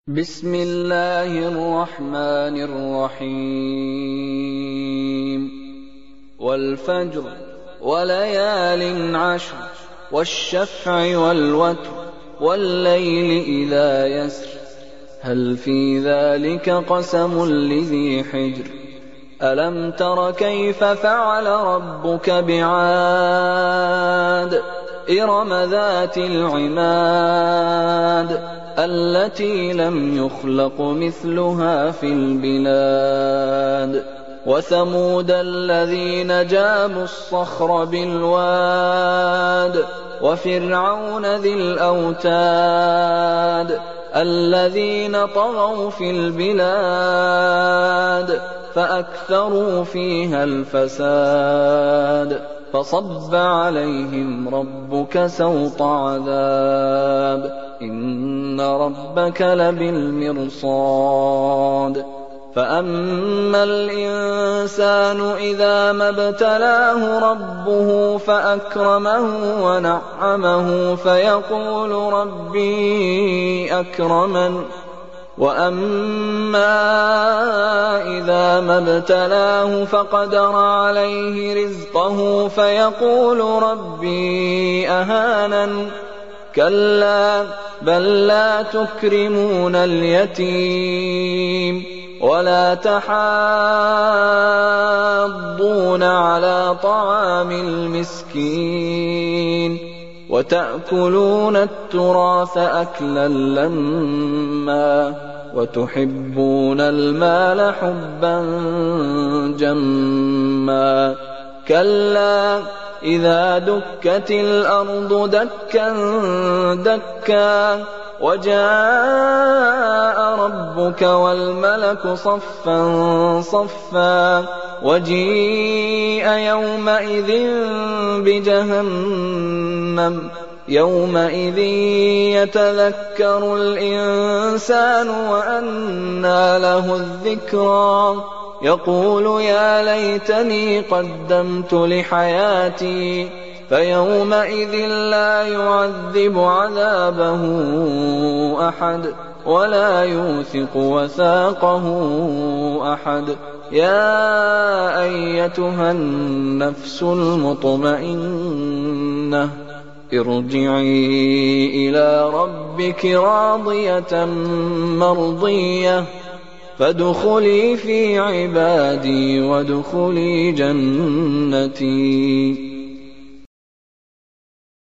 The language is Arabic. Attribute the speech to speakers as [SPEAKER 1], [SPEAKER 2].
[SPEAKER 1] بسم الله الرحمن الرحيم والفجر وليال عشر والشفع والوتر والليل إذا يسر هل في ذلك قسم لذي حجر ألم تر كيف فعل ربك بعاد إرم ذات العماد التي لم يخلق مثلها في البلاد وثمود الذين جابوا الصخر بالواد وفرعون ذي الأوتاد الذين طغوا في البلاد فأكثروا فيها الفساد فصب عليهم ربك سوط عذاب إن ربك لبالمرصاد فأما الإنسان إذا ما ابتلاه ربه فأكرمه ونعمه فيقول ربي أكرمن وأما إذا ما ابتلاه فقدر عليه رزقه فيقول ربي أهانن كلا بل لا تكرمون اليتيم ولا تحاضون على طعام المسكين وتأكلون التراث أكلا لما وتحبون المال حبا جما كلا إذا دكت الأرض دكا دكا وجاء ربك والملك صفا صفا وجيء يومئذ بجهنم يومئذ يتذكر الإنسان وأنى له الذكرى يقول يا ليتني قدمت لحياتي فيومئذ لا يعذب عذابه أحد ولا يوثق وثاقه أحد يا أيتها النفس المطمئنة ارجعي إلى ربك راضية مرضية فادخلي في عبادي وادخلي جنتي